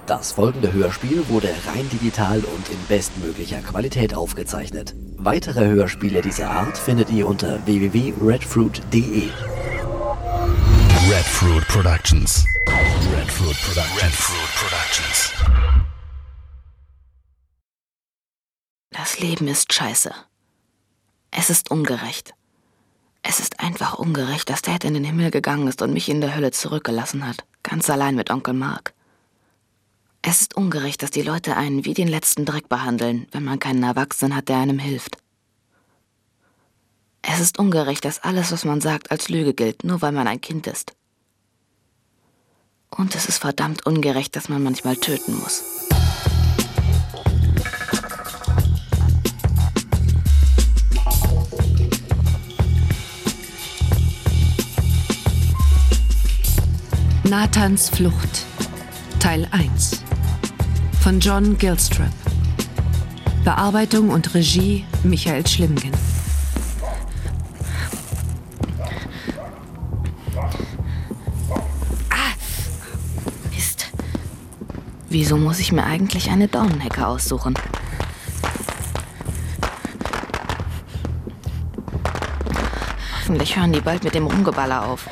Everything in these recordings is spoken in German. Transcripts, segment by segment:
Das folgende Hörspiel wurde rein digital und in bestmöglicher Qualität aufgezeichnet. Weitere Hörspiele dieser Art findet ihr unter www.redfruit.de. Redfruit Productions. Redfruit Productions. Das Leben ist scheiße. Es ist ungerecht. Es ist einfach ungerecht, dass Dad in den Himmel gegangen ist und mich in der Hölle zurückgelassen hat. Ganz allein mit Onkel Mark. Es ist ungerecht, dass die Leute einen wie den letzten Dreck behandeln, wenn man keinen Erwachsenen hat, der einem hilft. Es ist ungerecht, dass alles, was man sagt, als Lüge gilt, nur weil man ein Kind ist. Und es ist verdammt ungerecht, dass man manchmal töten muss. Nathans Flucht, Teil 1 von John Gilstrap. Bearbeitung und Regie Michael Schlimgen. Mist. Wieso muss ich mir eigentlich eine Dornenhecke aussuchen? Hoffentlich hören die bald mit dem Rumgeballer auf.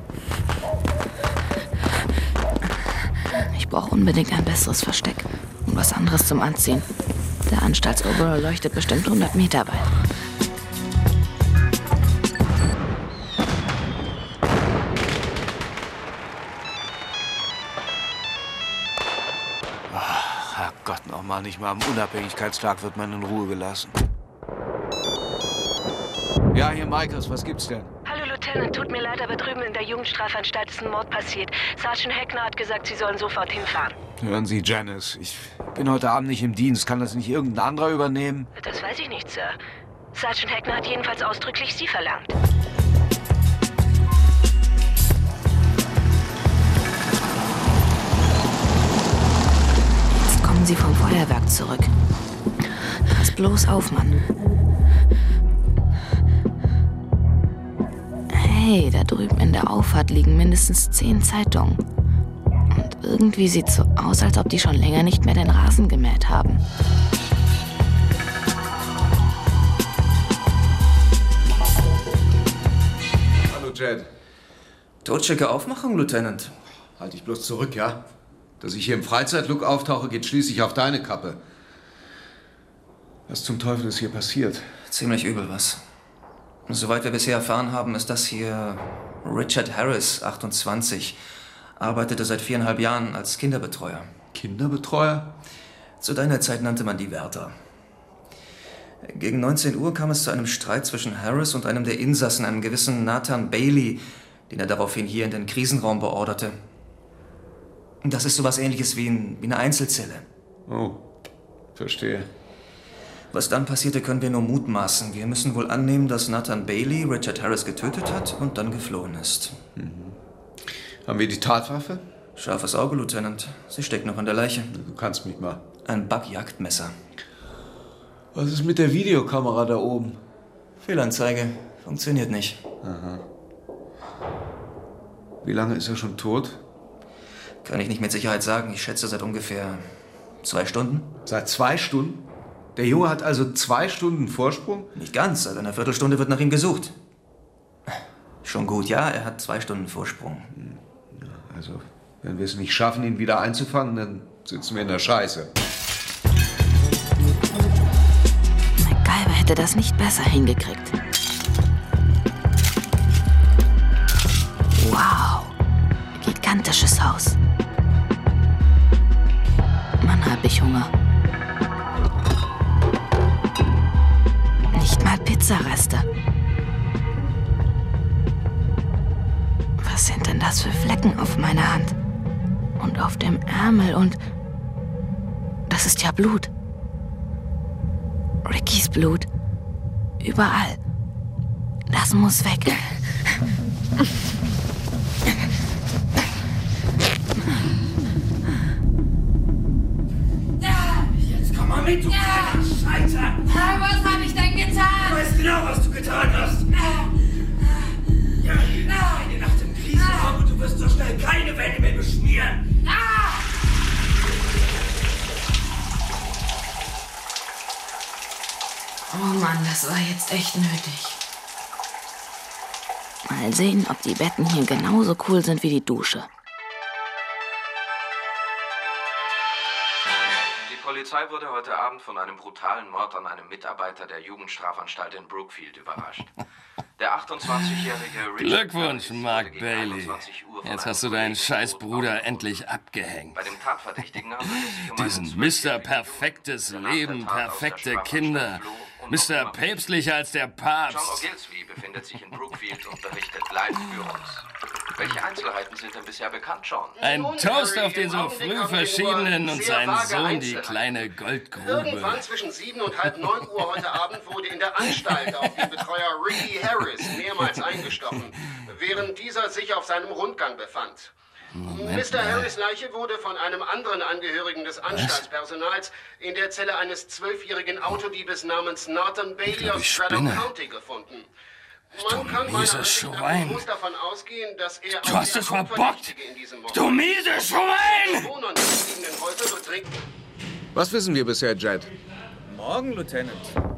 Ich brauche unbedingt ein besseres Versteck und was anderes zum Anziehen. Der Anstaltsoverall leuchtet bestimmt 100 Meter weit. Ach, Herrgott, nochmal, nicht mal am Unabhängigkeitstag wird man in Ruhe gelassen. Ja, hier Michaels, was gibt's denn? Hallo Lieutenant, tut mir leid, aber drüben in der Jugendstrafanstalt ist ein Mord passiert. Sergeant Heckner hat gesagt, Sie sollen sofort hinfahren. Hören Sie, Janice, ich bin heute Abend nicht im Dienst. Kann das nicht irgendein anderer übernehmen? Das weiß ich nicht, Sir. Sergeant Heckner hat jedenfalls ausdrücklich Sie verlangt. Jetzt kommen Sie vom Feuerwerk zurück. Pass bloß auf, Mann. Hey, da drüben in der Auffahrt liegen mindestens 10 Zeitungen. Und irgendwie sieht's so aus, als ob die schon länger nicht mehr den Rasen gemäht haben. Hallo, Jed. Totschicke Aufmachung, Lieutenant. Halt dich bloß zurück, ja? Dass ich hier im Freizeitlook auftauche, geht schließlich auf deine Kappe. Was zum Teufel ist hier passiert? Ziemlich übel was. Soweit wir bisher erfahren haben, ist das hier Richard Harris, 28. Arbeitete seit 4,5 Jahren als Kinderbetreuer. Kinderbetreuer? Zu deiner Zeit nannte man die Wärter. Gegen 19 Uhr kam es zu einem Streit zwischen Harris und einem der Insassen, einem gewissen Nathan Bailey, den er daraufhin hier in den Krisenraum beorderte. Das ist sowas Ähnliches wie eine Einzelzelle. Oh, verstehe. Was dann passierte, können wir nur mutmaßen. Wir müssen wohl annehmen, dass Nathan Bailey Richard Harris getötet hat und dann geflohen ist. Haben wir die Tatwaffe? Scharfes Auge, Lieutenant. Sie steckt noch in der Leiche. Du kannst mich mal. Ein Backjagdmesser. Was ist mit der Videokamera da oben? Fehlanzeige. Funktioniert nicht. Aha. Wie lange ist er schon tot? Kann ich nicht mit Sicherheit sagen. Ich schätze seit ungefähr 2 Stunden. Seit 2 Stunden? Der Junge hat also 2 Stunden Vorsprung? Nicht ganz. Seit einer Viertelstunde wird nach ihm gesucht. Schon gut, ja. Er hat 2 Stunden Vorsprung. Ja, also, wenn wir es nicht schaffen, ihn wieder einzufangen, dann sitzen wir in der Scheiße. MacGyver hätte das nicht besser hingekriegt. Wow. Gigantisches Haus. Mann, hab ich Hunger. Nicht mal Pizzareste. Was sind denn das für Flecken auf meiner Hand? Und auf dem Ärmel und... Das ist ja Blut. Rickys Blut. Überall. Das muss weg. Jetzt komm mal mit, du kleiner Scheiter! Was habe ich denn getan? Du weißt genau, was du getan hast! Ja, eine Nacht im Krisenraum und du wirst so schnell keine Wände mehr beschmieren! Oh Mann, das war jetzt echt nötig. Mal sehen, ob die Betten hier genauso cool sind wie die Dusche. Die Polizei wurde heute Abend von einem brutalen Mord an einem Mitarbeiter der Jugendstrafanstalt in Brookfield überrascht. Der 28-jährige Richard Glückwunsch, Mark Bailey. Jetzt hast du deinen Scheißbruder endlich abgehängt. Bei dem Tatverdächtigen handelt es sich um Diesen Mr. Perfektes Leben, perfekte Kinder. Mr. Päpstlicher als der John Papst. Ogilvy befindet sich in Brookfield und berichtet live für uns. Welche Einzelheiten sind denn bisher bekannt, John? Ein Toast auf den so früh Verschiedenen und seinen Sohn, die kleine Goldgrube. Irgendwann zwischen 7 und halb 9 Uhr heute Abend wurde in der Anstalt auf den Betreuer Ricky Harris mehrmals eingestochen, während dieser sich auf seinem Rundgang befand. Mr. Harris' Leiche wurde von einem anderen Angehörigen des Anstaltspersonals in der Zelle eines 12-jährigen Autodiebes namens Nathan Bailey aus Stratham County gefunden. Man kann meiner Ansicht nach bewusst davon ausgehen, dass er Du hast es verbockt! Du mieses Schwein! Was wissen wir bisher, Jet? Morgen, Lieutenant.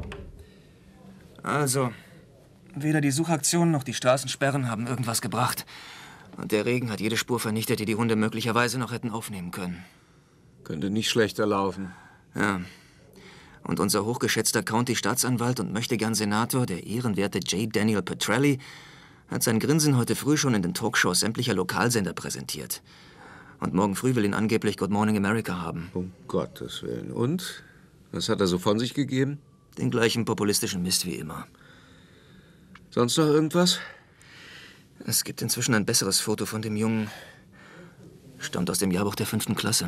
Also, weder die Suchaktionen noch die Straßensperren haben irgendwas gebracht. Und der Regen hat jede Spur vernichtet, die die Hunde möglicherweise noch hätten aufnehmen können. Könnte nicht schlechter laufen. Ja. Und unser hochgeschätzter County-Staatsanwalt und Möchtegern-Senator, der ehrenwerte J. Daniel Petrelli, hat sein Grinsen heute früh schon in den Talkshows sämtlicher Lokalsender präsentiert. Und morgen früh will ihn angeblich Good Morning America haben. Um Gottes Willen. Und? Was hat er so von sich gegeben? Den gleichen populistischen Mist wie immer. Sonst noch irgendwas? Es gibt inzwischen ein besseres Foto von dem Jungen. Stammt aus dem Jahrbuch der 5. Klasse.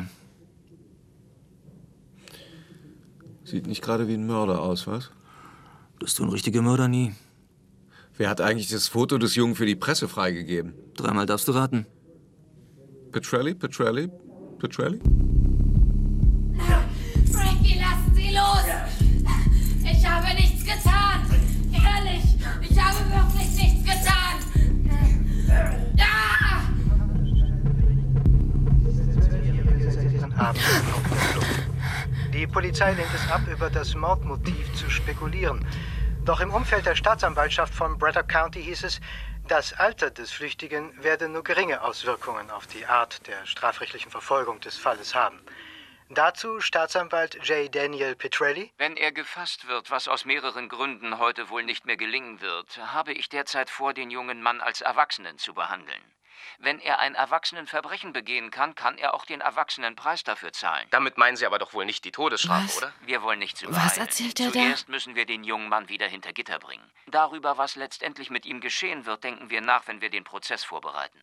Sieht nicht gerade wie ein Mörder aus, was? Das tun richtige Mörder nie. Wer hat eigentlich das Foto des Jungen für die Presse freigegeben? 3-mal darfst du raten. Petrelli? Frankie, lassen Sie los! Ich habe nichts getan! Ehrlich, ich habe wirklich nichts getan! Die Polizei lehnt es ab, über das Mordmotiv zu spekulieren. Doch im Umfeld der Staatsanwaltschaft von Braddock County hieß es, das Alter des Flüchtigen werde nur geringe Auswirkungen auf die Art der strafrechtlichen Verfolgung des Falles haben. Dazu Staatsanwalt J. Daniel Petrelli. Wenn er gefasst wird, was aus mehreren Gründen heute wohl nicht mehr gelingen wird, habe ich derzeit vor, den jungen Mann als Erwachsenen zu behandeln. Wenn er ein Erwachsenenverbrechen begehen kann, kann er auch den Erwachsenenpreis dafür zahlen. Damit meinen Sie aber doch wohl nicht die Todesstrafe, oder? Wir wollen nichts übereilen. Was erzählt er da? Zuerst müssen wir den jungen Mann wieder hinter Gitter bringen. Darüber, was letztendlich mit ihm geschehen wird, denken wir nach, wenn wir den Prozess vorbereiten.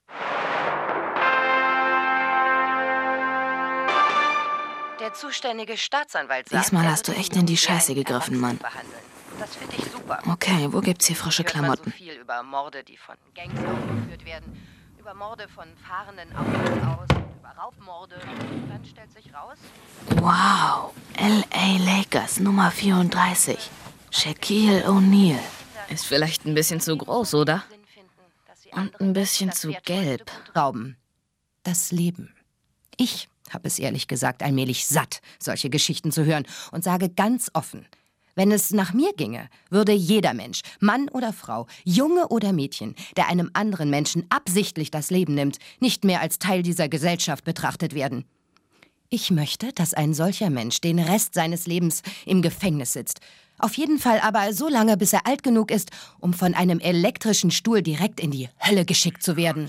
Der zuständige Staatsanwalt sagt, diesmal hast du echt in die Scheiße gegriffen, Mann. Das finde ich super. Okay, wo gibt's hier frische Klamotten? So viel über Morde, die von Gangs ausgeführt werden, über Morde von fahrenden Autos aus, über Raubmorde. Und dann stellt sich raus... Wow, L.A. Lakers Nummer 34. Shaquille O'Neal. Ist vielleicht ein bisschen zu groß, oder? Und ein bisschen zu gelb. Rauben. Das Leben. Ich habe es ehrlich gesagt allmählich satt, solche Geschichten zu hören und sage ganz offen, wenn es nach mir ginge, würde jeder Mensch, Mann oder Frau, Junge oder Mädchen, der einem anderen Menschen absichtlich das Leben nimmt, nicht mehr als Teil dieser Gesellschaft betrachtet werden. Ich möchte, dass ein solcher Mensch den Rest seines Lebens im Gefängnis sitzt. Auf jeden Fall aber so lange, bis er alt genug ist, um von einem elektrischen Stuhl direkt in die Hölle geschickt zu werden.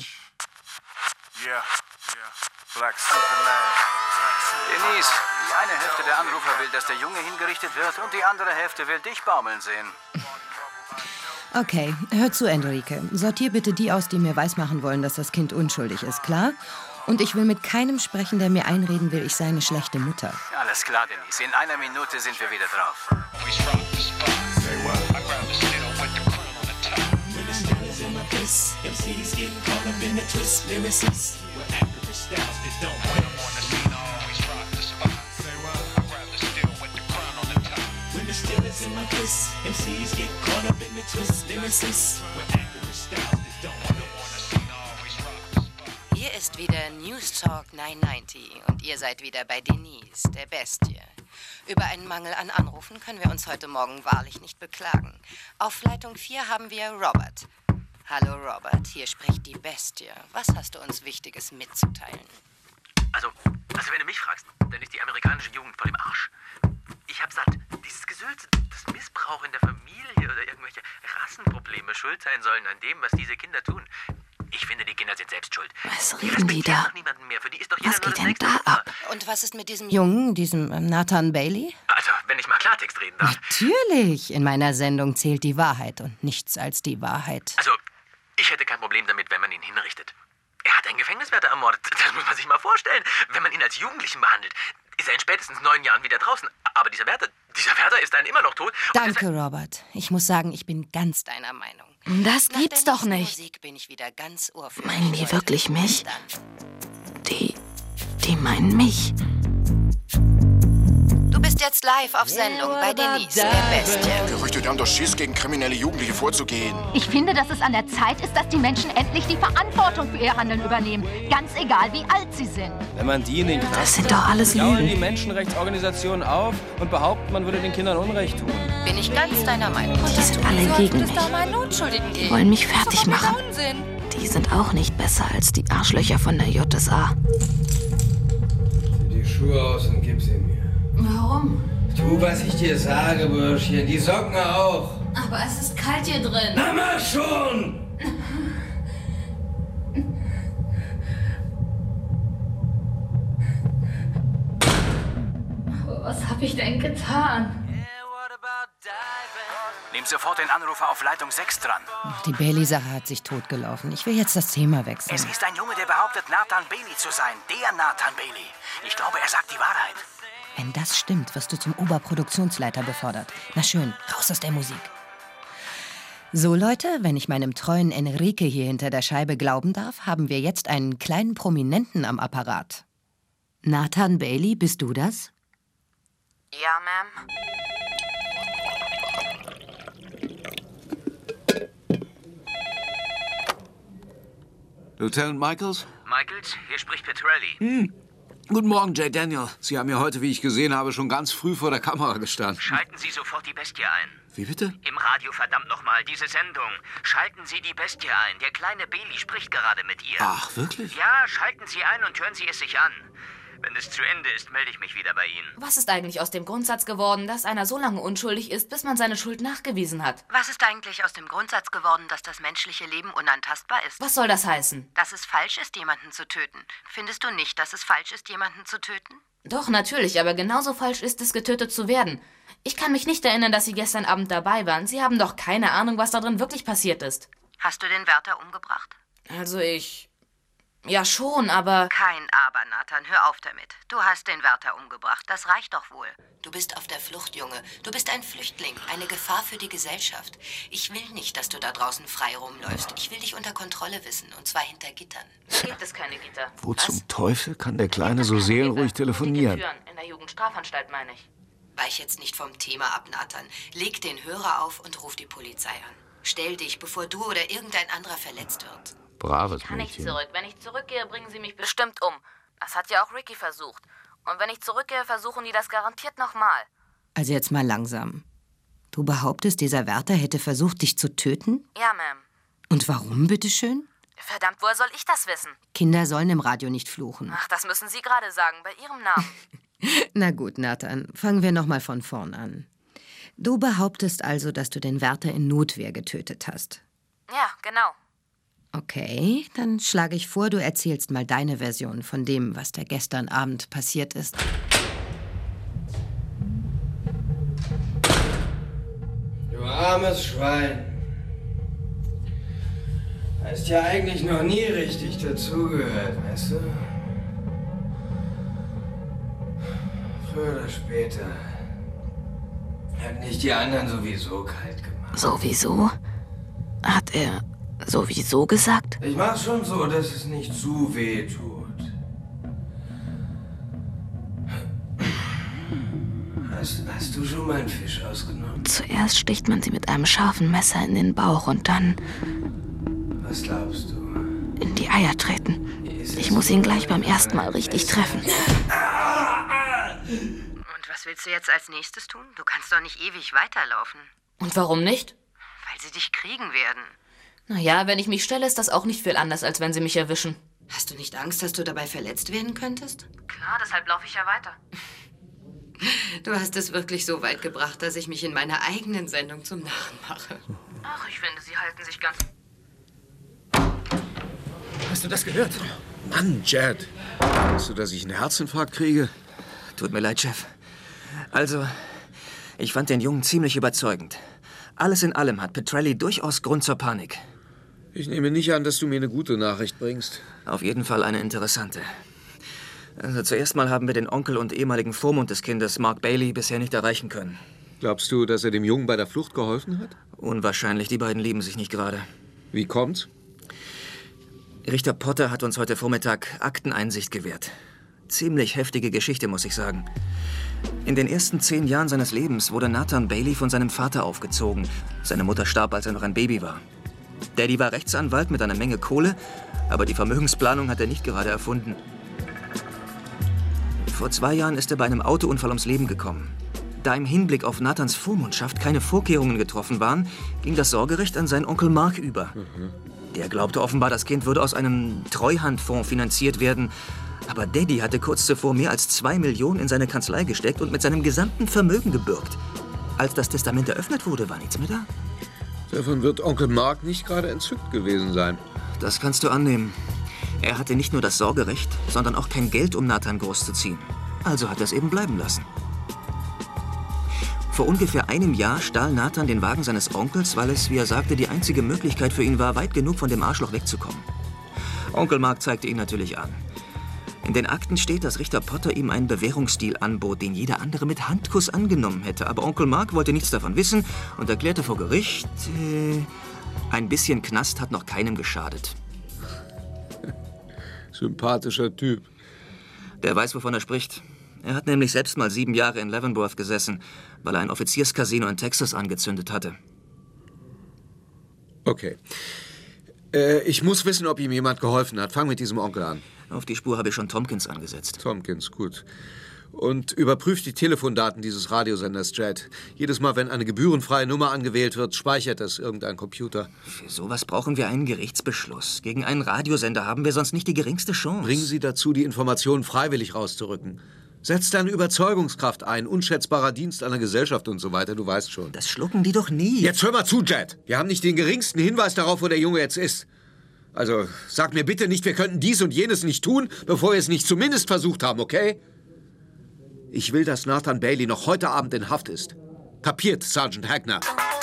Black Superman. Denise, die eine Hälfte der Anrufer will, dass der Junge hingerichtet wird und die andere Hälfte will dich baumeln sehen. Okay, hör zu, Enrique. Sortier bitte die aus, die mir weismachen wollen, dass das Kind unschuldig ist, klar? Und ich will mit keinem sprechen, der mir einreden will, ich sei eine schlechte Mutter. Alles klar, Denise. In einer Minute sind wir wieder drauf. Hier ist wieder News Talk 990 und ihr seid wieder bei Denise, der Bestie. Über einen Mangel an Anrufen können wir uns heute Morgen wahrlich nicht beklagen. Auf Leitung 4 haben wir Robert. Hallo Robert, hier spricht die Bestie. Was hast du uns Wichtiges mitzuteilen? Also wenn du mich fragst, dann ist die amerikanische Jugend voll im Arsch. Ich hab satt, dieses Gesülze, dass Missbrauch in der Familie oder irgendwelche Rassenprobleme schuld sein sollen an dem, was diese Kinder tun. Ich finde, die Kinder sind selbst schuld. Was reden die da? Mehr. Für die ist doch jeder Was nur geht das denn nächste da ab? Und was ist mit diesem Jungen, diesem Nathan Bailey? Also, wenn ich mal Klartext reden darf. Natürlich. In meiner Sendung zählt die Wahrheit und nichts als die Wahrheit. Also, ich hätte kein Problem damit, wenn man ihn hinrichtet. Er hat einen Gefängniswärter ermordet. Das muss man sich mal vorstellen. Wenn man ihn als Jugendlichen behandelt, ist er in spätestens 9 Jahren wieder draußen. Aber dieser Wärter ist dann immer noch tot. Danke, Robert. Ich muss sagen, ich bin ganz deiner Meinung. Das gibt's doch nicht. Musik bin ich wieder ganz Ohr für Meinen die wirklich mich? Die meinen mich. Du bist jetzt live auf Sendung bei Denise, der Bestie. Gerüchte, die haben doch Schiss, gegen kriminelle Jugendliche vorzugehen. Ich finde, dass es an der Zeit ist, dass die Menschen endlich die Verantwortung für ihr Handeln übernehmen. Ganz egal, wie alt sie sind. Wenn man die in den Knast Das sind doch alles Lügen. die Menschenrechtsorganisationen auf und behaupten, man würde den Kindern Unrecht tun. Bin ich ganz deiner Meinung. Die sind alle gegen mich. Die wollen mich fertig machen. Die sind auch nicht besser als die Arschlöcher von der JSA. Zieh die Schuhe aus und gib sie mir. Warum? Tu, was ich dir sage, Bürschchen. Die Socken auch. Aber es ist kalt hier drin. Na mach schon! Was habe ich denn getan? Nehm sofort den Anrufer auf Leitung 6 dran. Die Bailey-Sache hat sich totgelaufen. Ich will jetzt das Thema wechseln. Es ist ein Junge, der behauptet, Nathan Bailey zu sein. Der Nathan Bailey. Ich glaube, er sagt die Wahrheit. Wenn das stimmt, wirst du zum Oberproduktionsleiter befördert. Na schön, raus aus der Musik. So, Leute, wenn ich meinem treuen Enrique hier hinter der Scheibe glauben darf, haben wir jetzt einen kleinen Prominenten am Apparat. Nathan Bailey, bist du das? Ja, Ma'am. Lieutenant Michaels? Michaels, hier spricht Petrelli. Guten Morgen, Jay Daniel. Sie haben ja heute, wie ich gesehen habe, schon ganz früh vor der Kamera gestanden. Schalten Sie sofort die Bestie ein. Wie bitte? Im Radio, verdammt nochmal, diese Sendung. Schalten Sie die Bestie ein. Der kleine Bailey spricht gerade mit ihr. Ach, wirklich? Ja, schalten Sie ein und hören Sie es sich an. Wenn es zu Ende ist, melde ich mich wieder bei Ihnen. Was ist eigentlich aus dem Grundsatz geworden, dass einer so lange unschuldig ist, bis man seine Schuld nachgewiesen hat? Was ist eigentlich aus dem Grundsatz geworden, dass das menschliche Leben unantastbar ist? Was soll das heißen? Dass es falsch ist, jemanden zu töten. Findest du nicht, dass es falsch ist, jemanden zu töten? Doch, natürlich, aber genauso falsch ist es, getötet zu werden. Ich kann mich nicht erinnern, dass Sie gestern Abend dabei waren. Sie haben doch keine Ahnung, was da drin wirklich passiert ist. Hast du den Wärter umgebracht? Also ja schon, aber... Kein Aber, Nathan, hör auf damit. Du hast den Wärter umgebracht, das reicht doch wohl. Du bist auf der Flucht, Junge. Du bist ein Flüchtling, eine Gefahr für die Gesellschaft. Ich will nicht, dass du da draußen frei rumläufst. Ich will dich unter Kontrolle wissen, und zwar hinter Gittern. Gibt es keine Gitter. Wo zum Teufel kann der Kleine so seelenruhig telefonieren? In der Jugendstrafanstalt, meine ich. Weich jetzt nicht vom Thema ab, Nathan. Leg den Hörer auf und ruf die Polizei an. Stell dich, bevor du oder irgendein anderer verletzt wird. Braves Ich kann nicht Mädchen. zurück. Wenn ich zurückgehe, bringen sie mich bestimmt um. Das hat ja auch Ricky versucht. Und wenn ich zurückgehe, versuchen die das garantiert nochmal. Also jetzt mal langsam. Du behauptest, dieser Wärter hätte versucht, dich zu töten? Ja, Ma'am. Und warum, bitteschön? Verdammt, woher soll ich das wissen? Kinder sollen im Radio nicht fluchen. Ach, das müssen Sie gerade sagen, bei Ihrem Namen. Na gut, Nathan, fangen wir noch mal von vorn an. Du behauptest also, dass du den Wärter in Notwehr getötet hast. Ja, genau. Okay, dann schlage ich vor, du erzählst mal deine Version von dem, was da gestern Abend passiert ist. Du armes Schwein. Hast ja eigentlich noch nie richtig dazugehört, weißt du? Früher oder später hat nicht die anderen sowieso kalt gemacht. Sowieso? Hat er sowieso gesagt? Ich mach schon so, dass es nicht zu weh tut. Hast du schon mal einen Fisch ausgenommen? Zuerst sticht man sie mit einem scharfen Messer in den Bauch und dann... Was glaubst du? In die Eier treten. Ich muss ihn gleich beim ersten Mal richtig treffen. Und was Was willst du jetzt als nächstes tun? Du kannst doch nicht ewig weiterlaufen. Und warum nicht? Weil sie dich kriegen werden. Naja, wenn ich mich stelle, ist das auch nicht viel anders, als wenn sie mich erwischen. Hast du nicht Angst, dass du dabei verletzt werden könntest? Klar, deshalb laufe ich ja weiter. Du hast es wirklich so weit gebracht, dass ich mich in meiner eigenen Sendung zum Narren mache. Ach, ich finde, sie halten sich ganz... Hast du das gehört? Mann, Jed. Weißt du, dass ich einen Herzinfarkt kriege? Tut mir leid, Chef. Also, ich fand den Jungen ziemlich überzeugend. Alles in allem hat Petrelli durchaus Grund zur Panik. Ich nehme nicht an, dass du mir eine gute Nachricht bringst. Auf jeden Fall eine interessante. Also zuerst mal haben wir den Onkel und ehemaligen Vormund des Kindes, Mark Bailey, bisher nicht erreichen können. Glaubst du, dass er dem Jungen bei der Flucht geholfen hat? Unwahrscheinlich, die beiden lieben sich nicht gerade. Wie kommt's? Richter Potter hat uns heute Vormittag Akteneinsicht gewährt. Ziemlich heftige Geschichte, muss ich sagen. In den ersten 10 Jahren seines Lebens wurde Nathan Bailey von seinem Vater aufgezogen. Seine Mutter starb, als er noch ein Baby war. Daddy war Rechtsanwalt mit einer Menge Kohle, aber die Vermögensplanung hat er nicht gerade erfunden. Vor 2 Jahren ist er bei einem Autounfall ums Leben gekommen. Da im Hinblick auf Nathans Vormundschaft keine Vorkehrungen getroffen waren, ging das Sorgerecht an seinen Onkel Mark über. Der glaubte offenbar, das Kind würde aus einem Treuhandfonds finanziert werden. Aber Daddy hatte kurz zuvor mehr als 2 Millionen in seine Kanzlei gesteckt und mit seinem gesamten Vermögen gebürgt. Als das Testament eröffnet wurde, war nichts mehr da. Davon wird Onkel Mark nicht gerade entzückt gewesen sein. Das kannst du annehmen. Er hatte nicht nur das Sorgerecht, sondern auch kein Geld, um Nathan großzuziehen. Also hat er es eben bleiben lassen. Vor ungefähr einem Jahr stahl Nathan den Wagen seines Onkels, weil es, wie er sagte, die einzige Möglichkeit für ihn war, weit genug von dem Arschloch wegzukommen. Onkel Mark zeigte ihn natürlich an. In den Akten steht, dass Richter Potter ihm einen Bewährungsdeal anbot, den jeder andere mit Handkuss angenommen hätte. Aber Onkel Mark wollte nichts davon wissen und erklärte vor Gericht, ein bisschen Knast hat noch keinem geschadet. Sympathischer Typ. Der weiß, wovon er spricht. Er hat nämlich selbst mal 7 Jahre in Leavenworth gesessen, weil er ein Offizierscasino in Texas angezündet hatte. Okay. Ich muss wissen, ob ihm jemand geholfen hat. Fang mit diesem Onkel an. Auf die Spur habe ich schon Tompkins angesetzt. Tompkins, gut. Und überprüft die Telefondaten dieses Radiosenders, Jed. Jedes Mal, wenn eine gebührenfreie Nummer angewählt wird, speichert das irgendein Computer. Für sowas brauchen wir einen Gerichtsbeschluss. Gegen einen Radiosender haben wir sonst nicht die geringste Chance. Bringen Sie dazu, die Informationen freiwillig rauszurücken. Setzt deine Überzeugungskraft ein, unschätzbarer Dienst an der Gesellschaft und so weiter, du weißt schon. Das schlucken die doch nie. Jetzt hör mal zu, Jed. Wir haben nicht den geringsten Hinweis darauf, wo der Junge jetzt ist. Also, sag mir bitte nicht, wir könnten dies und jenes nicht tun, bevor wir es nicht zumindest versucht haben, okay? Ich will, dass Nathan Bailey noch heute Abend in Haft ist. Kapiert, Sergeant Hagner.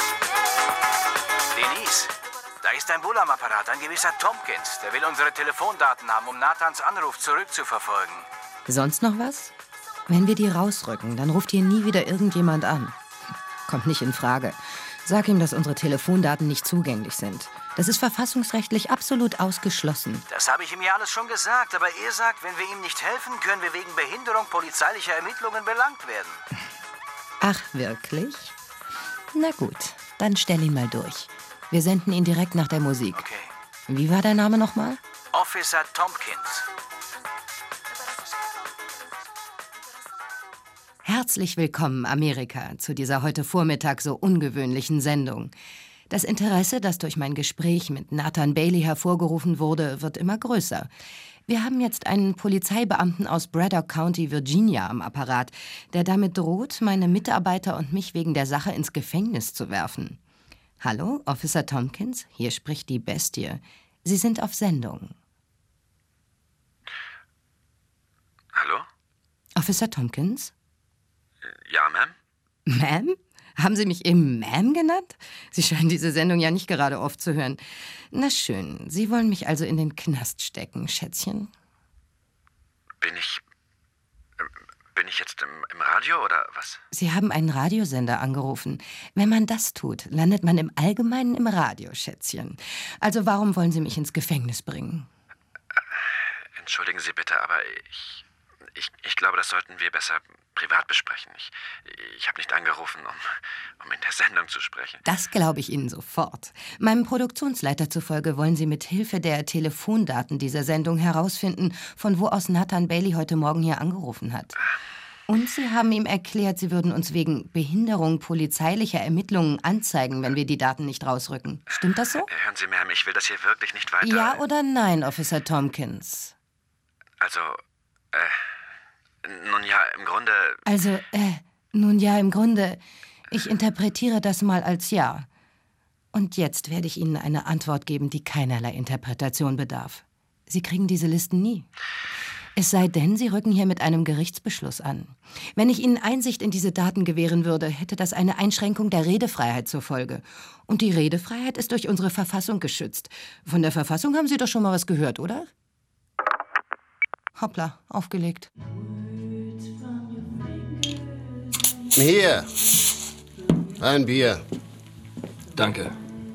Denise, da ist ein Bull am Apparat, ein gewisser Tompkins. Der will unsere Telefondaten haben, um Nathans Anruf zurückzuverfolgen. Sonst noch was? Wenn wir die rausrücken, dann ruft hier nie wieder irgendjemand an. Kommt nicht in Frage. Sag ihm, dass unsere Telefondaten nicht zugänglich sind. Das ist verfassungsrechtlich absolut ausgeschlossen. Das habe ich ihm ja alles schon gesagt, aber er sagt, wenn wir ihm nicht helfen, können wir wegen Behinderung polizeilicher Ermittlungen belangt werden. Ach, wirklich? Na gut, dann stell ihn mal durch. Wir senden ihn direkt nach der Musik. Okay. Wie war der Name nochmal? Officer Tompkins. Herzlich willkommen, Amerika, zu dieser heute Vormittag so ungewöhnlichen Sendung. Das Interesse, das durch mein Gespräch mit Nathan Bailey hervorgerufen wurde, wird immer größer. Wir haben jetzt einen Polizeibeamten aus Braddock County, Virginia, am Apparat, der damit droht, meine Mitarbeiter und mich wegen der Sache ins Gefängnis zu werfen. Hallo, Officer Tompkins, hier spricht die Bestie. Sie sind auf Sendung. Hallo? Officer Tompkins? Ja, Ma'am? Ma'am? Haben Sie mich eben Ma'am genannt? Sie scheinen diese Sendung ja nicht gerade oft zu hören. Na schön, Sie wollen mich also in den Knast stecken, Schätzchen? Bin ich jetzt im Radio oder was? Sie haben einen Radiosender angerufen. Wenn man das tut, landet man im Allgemeinen im Radio, Schätzchen. Also warum wollen Sie mich ins Gefängnis bringen? Entschuldigen Sie bitte, aber ich glaube, das sollten wir besser privat besprechen. Ich habe nicht angerufen, um in der Sendung zu sprechen. Das glaube ich Ihnen sofort. Meinem Produktionsleiter zufolge wollen Sie mit Hilfe der Telefondaten dieser Sendung herausfinden, von wo aus Nathan Bailey heute Morgen hier angerufen hat. Und Sie haben ihm erklärt, Sie würden uns wegen Behinderung polizeilicher Ermittlungen anzeigen, wenn wir die Daten nicht rausrücken. Stimmt das so? Hören Sie, Ma'am, ich will das hier wirklich nicht weiter... Ja oder nein, Officer Tompkins? Also, nun ja, im Grunde... Also, nun ja, im Grunde, ich interpretiere das mal als ja. Und jetzt werde ich Ihnen eine Antwort geben, die keinerlei Interpretation bedarf. Sie kriegen diese Listen nie. Es sei denn, Sie rücken hier mit einem Gerichtsbeschluss an. Wenn ich Ihnen Einsicht in diese Daten gewähren würde, hätte das eine Einschränkung der Redefreiheit zur Folge. Und die Redefreiheit ist durch unsere Verfassung geschützt. Von der Verfassung haben Sie doch schon mal was gehört, oder? Hoppla, aufgelegt. Hier. Ein Bier. Danke.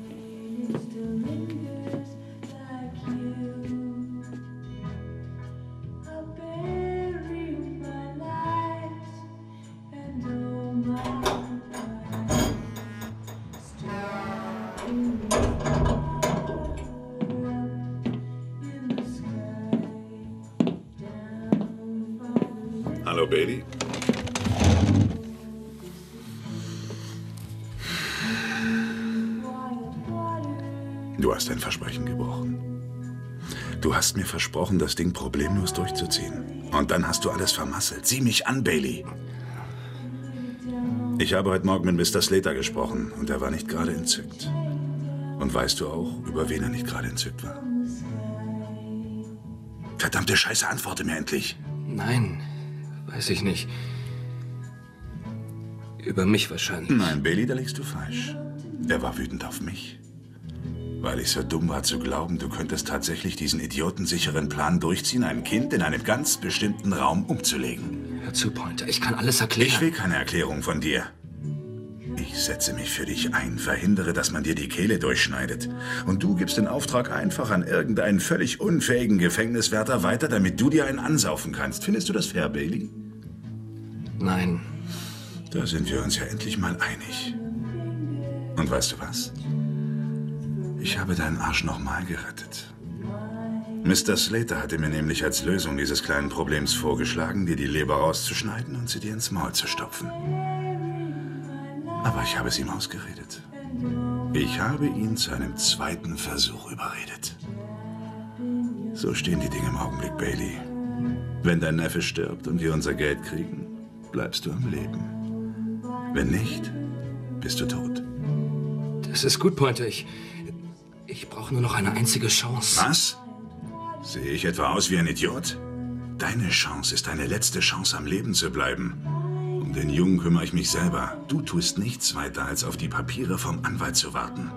Hallo, Bailey. Du hast dein Versprechen gebrochen. Du hast mir versprochen, das Ding problemlos durchzuziehen. Und dann hast du alles vermasselt. Sieh mich an, Bailey. Ich habe heute Morgen mit Mr. Slater gesprochen und er war nicht gerade entzückt. Und weißt du auch, über wen er nicht gerade entzückt war? Verdammte Scheiße, antworte mir endlich. Nein, weiß ich nicht. Über mich wahrscheinlich. Nein, Bailey, da liegst du falsch. Er war wütend auf mich. Weil ich so dumm war zu glauben, du könntest tatsächlich diesen idiotensicheren Plan durchziehen, ein Kind in einem ganz bestimmten Raum umzulegen. Hör zu, Pointer, ich kann alles erklären. Ich will keine Erklärung von dir. Ich setze mich für dich ein, verhindere, dass man dir die Kehle durchschneidet. Und du gibst den Auftrag einfach an irgendeinen völlig unfähigen Gefängniswärter weiter, damit du dir einen ansaufen kannst. Findest du das fair, Bailey? Nein. Da sind wir uns ja endlich mal einig. Und weißt du was? Ich habe deinen Arsch nochmal gerettet. Mr. Slater hatte mir nämlich als Lösung dieses kleinen Problems vorgeschlagen, dir die Leber rauszuschneiden und sie dir ins Maul zu stopfen. Aber ich habe es ihm ausgeredet. Ich habe ihn zu einem zweiten Versuch überredet. So stehen die Dinge im Augenblick, Bailey. Wenn dein Neffe stirbt und wir unser Geld kriegen, bleibst du am Leben. Wenn nicht, bist du tot. Das ist gut, Pointer. Ich brauche nur noch eine einzige Chance. Was? Sehe ich etwa aus wie ein Idiot? Deine Chance ist deine letzte Chance, am Leben zu bleiben. Um den Jungen kümmere ich mich selber. Du tust nichts weiter, als auf die Papiere vom Anwalt zu warten.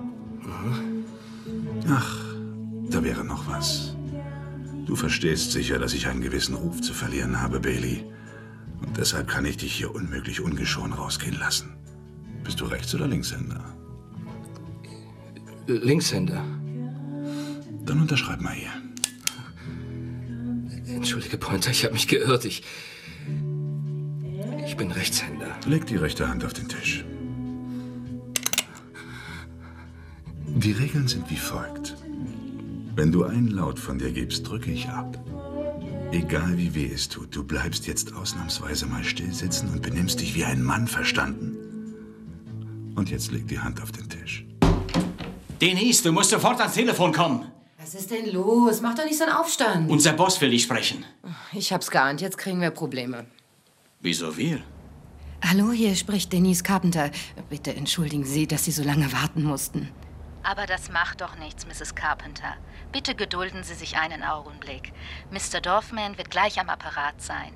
Ach, da wäre noch was. Du verstehst sicher, dass ich einen gewissen Ruf zu verlieren habe, Bailey. Und deshalb kann ich dich hier unmöglich ungeschoren rausgehen lassen. Bist du Rechts- oder Linkshänder? Linkshänder. Dann unterschreib mal hier. Entschuldige, Pointer, ich habe mich geirrt. Ich bin Rechtshänder. Leg die rechte Hand auf den Tisch. Die Regeln sind wie folgt. Wenn du einen Laut von dir gibst, drücke ich ab. Egal wie weh es tut, du bleibst jetzt ausnahmsweise mal still sitzen und benimmst dich wie ein Mann, verstanden? Und jetzt leg die Hand auf den Tisch. Denise, du musst sofort ans Telefon kommen. Was ist denn los? Mach doch nicht so einen Aufstand. Unser Boss will dich sprechen. Ich hab's geahnt, jetzt kriegen wir Probleme. Wieso wir? Hallo, hier spricht Denise Carpenter. Bitte entschuldigen Sie, dass Sie so lange warten mussten. Aber das macht doch nichts, Mrs. Carpenter. Bitte gedulden Sie sich einen Augenblick. Mr. Dorfman wird gleich am Apparat sein.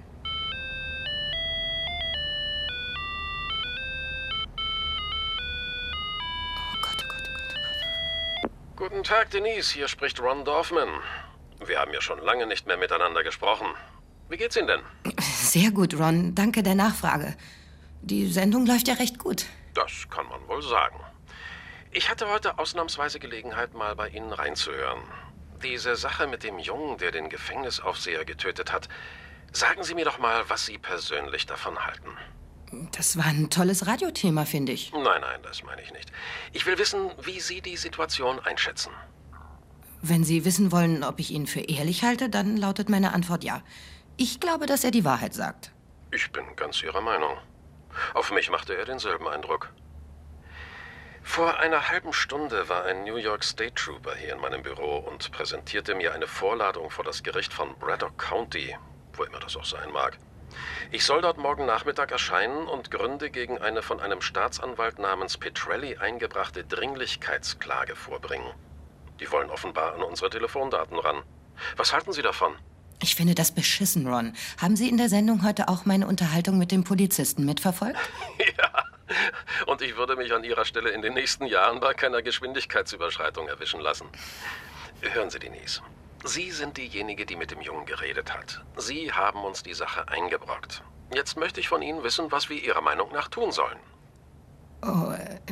Guten Tag, Denise. Hier spricht Ron Dorfman. Wir haben ja schon lange nicht mehr miteinander gesprochen. Wie geht's Ihnen denn? Sehr gut, Ron. Danke der Nachfrage. Die Sendung läuft ja recht gut. Das kann man wohl sagen. Ich hatte heute ausnahmsweise Gelegenheit, mal bei Ihnen reinzuhören. Diese Sache mit dem Jungen, der den Gefängnisaufseher getötet hat. Sagen Sie mir doch mal, was Sie persönlich davon halten. Das war ein tolles Radiothema, finde ich. Nein, das meine ich nicht. Ich will wissen, wie Sie die Situation einschätzen. Wenn Sie wissen wollen, ob ich ihn für ehrlich halte, dann lautet meine Antwort ja. Ich glaube, dass er die Wahrheit sagt. Ich bin ganz Ihrer Meinung. Auf mich machte er denselben Eindruck. Vor einer halben Stunde war ein New York State Trooper hier in meinem Büro und präsentierte mir eine Vorladung vor das Gericht von Braddock County, wo immer das auch sein mag. Ich soll dort morgen Nachmittag erscheinen und Gründe gegen eine von einem Staatsanwalt namens Petrelli eingebrachte Dringlichkeitsklage vorbringen. Die wollen offenbar an unsere Telefondaten ran. Was halten Sie davon? Ich finde das beschissen, Ron. Haben Sie in der Sendung heute auch meine Unterhaltung mit dem Polizisten mitverfolgt? Ja, und ich würde mich an Ihrer Stelle in den nächsten Jahren bei keiner Geschwindigkeitsüberschreitung erwischen lassen. Hören Sie, Denise. Sie sind diejenige, die mit dem Jungen geredet hat. Sie haben uns die Sache eingebrockt. Jetzt möchte ich von Ihnen wissen, was wir Ihrer Meinung nach tun sollen. Oh,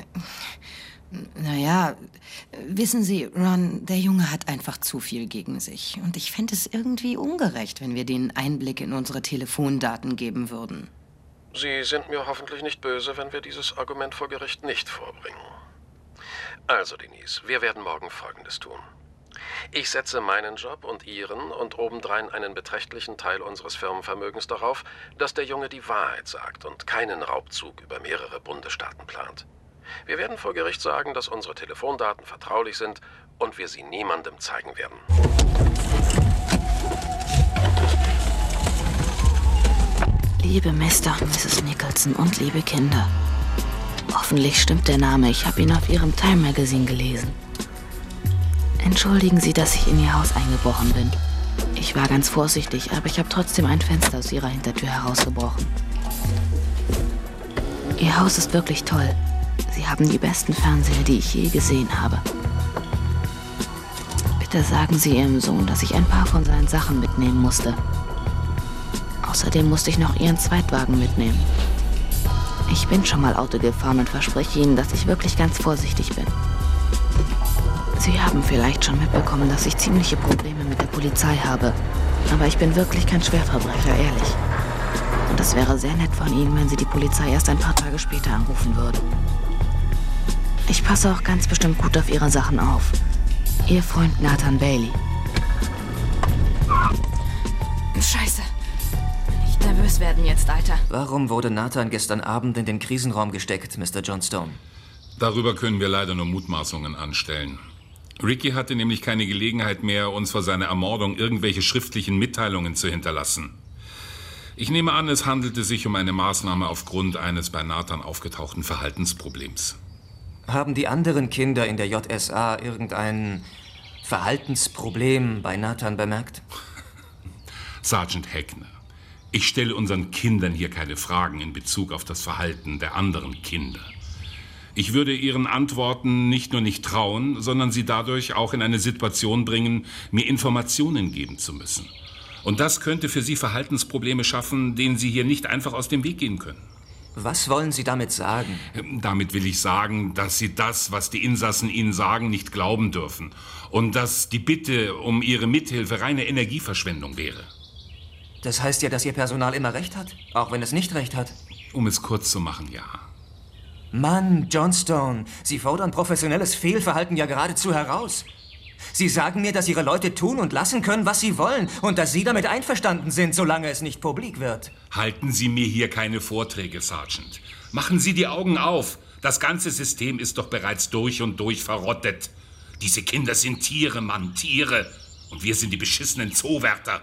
naja, wissen Sie, Ron, der Junge hat einfach zu viel gegen sich. Und ich fände es irgendwie ungerecht, wenn wir denen Einblick in unsere Telefondaten geben würden. Sie sind mir hoffentlich nicht böse, wenn wir dieses Argument vor Gericht nicht vorbringen. Also, Denise, wir werden morgen Folgendes tun. Ich setze meinen Job und Ihren und obendrein einen beträchtlichen Teil unseres Firmenvermögens darauf, dass der Junge die Wahrheit sagt und keinen Raubzug über mehrere Bundesstaaten plant. Wir werden vor Gericht sagen, dass unsere Telefondaten vertraulich sind und wir sie niemandem zeigen werden. Liebe Mr. und Mrs. Nicholson und liebe Kinder. Hoffentlich stimmt der Name. Ich habe ihn auf Ihrem Time Magazine gelesen. Entschuldigen Sie, dass ich in Ihr Haus eingebrochen bin. Ich war ganz vorsichtig, aber ich habe trotzdem ein Fenster aus Ihrer Hintertür herausgebrochen. Ihr Haus ist wirklich toll. Sie haben die besten Fernseher, die ich je gesehen habe. Bitte sagen Sie Ihrem Sohn, dass ich ein paar von seinen Sachen mitnehmen musste. Außerdem musste ich noch Ihren Zweitwagen mitnehmen. Ich bin schon mal Auto gefahren und verspreche Ihnen, dass ich wirklich ganz vorsichtig bin. Sie haben vielleicht schon mitbekommen, dass ich ziemliche Probleme mit der Polizei habe. Aber ich bin wirklich kein Schwerverbrecher, ehrlich. Und es wäre sehr nett von Ihnen, wenn Sie die Polizei erst ein paar Tage später anrufen würden. Ich passe auch ganz bestimmt gut auf Ihre Sachen auf. Ihr Freund Nathan Bailey. Scheiße. Nicht nervös werden jetzt, Alter. Warum wurde Nathan gestern Abend in den Krisenraum gesteckt, Mr. Johnstone? Darüber können wir leider nur Mutmaßungen anstellen. Ricky hatte nämlich keine Gelegenheit mehr, uns vor seiner Ermordung irgendwelche schriftlichen Mitteilungen zu hinterlassen. Ich nehme an, es handelte sich um eine Maßnahme aufgrund eines bei Nathan aufgetauchten Verhaltensproblems. Haben die anderen Kinder in der JSA irgendein Verhaltensproblem bei Nathan bemerkt? Sergeant Hackner, ich stelle unseren Kindern hier keine Fragen in Bezug auf das Verhalten der anderen Kinder. Ich würde Ihren Antworten nicht nur nicht trauen, sondern Sie dadurch auch in eine Situation bringen, mir Informationen geben zu müssen. Und das könnte für Sie Verhaltensprobleme schaffen, denen Sie hier nicht einfach aus dem Weg gehen können. Was wollen Sie damit sagen? Damit will ich sagen, dass Sie das, was die Insassen Ihnen sagen, nicht glauben dürfen. Und dass die Bitte um Ihre Mithilfe reine Energieverschwendung wäre. Das heißt ja, dass Ihr Personal immer recht hat, auch wenn es nicht recht hat. Um es kurz zu machen, ja. Mann, Johnstone, Sie fordern professionelles Fehlverhalten ja geradezu heraus. Sie sagen mir, dass Ihre Leute tun und lassen können, was sie wollen und dass Sie damit einverstanden sind, solange es nicht publik wird. Halten Sie mir hier keine Vorträge, Sergeant. Machen Sie die Augen auf. Das ganze System ist doch bereits durch und durch verrottet. Diese Kinder sind Tiere, Mann, Tiere. Und wir sind die beschissenen Zoowärter.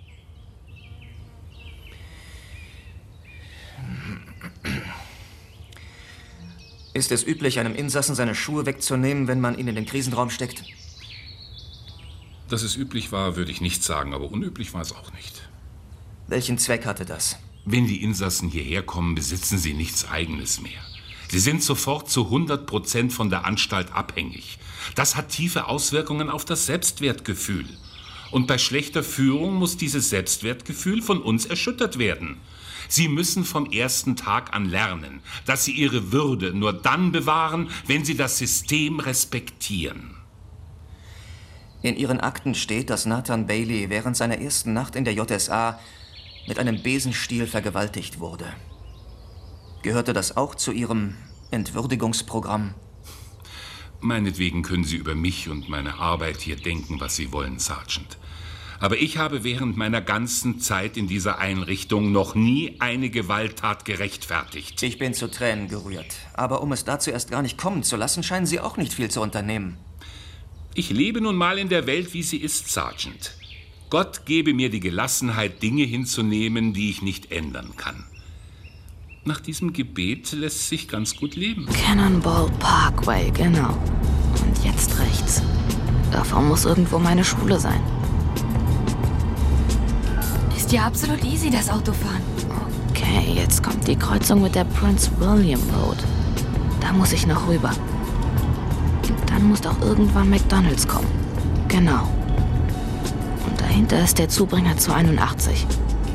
Ist es üblich, einem Insassen seine Schuhe wegzunehmen, wenn man ihn in den Krisenraum steckt? Dass es üblich war, würde ich nicht sagen, aber unüblich war es auch nicht. Welchen Zweck hatte das? Wenn die Insassen hierher kommen, besitzen sie nichts Eigenes mehr. Sie sind sofort zu 100% von der Anstalt abhängig. Das hat tiefe Auswirkungen auf das Selbstwertgefühl. Und bei schlechter Führung muss dieses Selbstwertgefühl von uns erschüttert werden. Sie müssen vom ersten Tag an lernen, dass sie ihre Würde nur dann bewahren, wenn sie das System respektieren. In Ihren Akten steht, dass Nathan Bailey während seiner ersten Nacht in der JSA mit einem Besenstiel vergewaltigt wurde. Gehörte das auch zu Ihrem Entwürdigungsprogramm? Meinetwegen können Sie über mich und meine Arbeit hier denken, was Sie wollen, Sergeant. Aber ich habe während meiner ganzen Zeit in dieser Einrichtung noch nie eine Gewalttat gerechtfertigt. Ich bin zu Tränen gerührt. Aber um es dazu erst gar nicht kommen zu lassen, scheinen Sie auch nicht viel zu unternehmen. Ich lebe nun mal in der Welt, wie sie ist, Sergeant. Gott gebe mir die Gelassenheit, Dinge hinzunehmen, die ich nicht ändern kann. Nach diesem Gebet lässt sich ganz gut leben. Cannonball Parkway, genau. Und jetzt rechts. Davon muss irgendwo meine Schule sein. Ist ja absolut easy, das Autofahren. Okay, jetzt kommt die Kreuzung mit der Prince William Road. Da muss ich noch rüber. Und dann muss doch irgendwann McDonald's kommen. Genau. Und dahinter ist der Zubringer zu 81.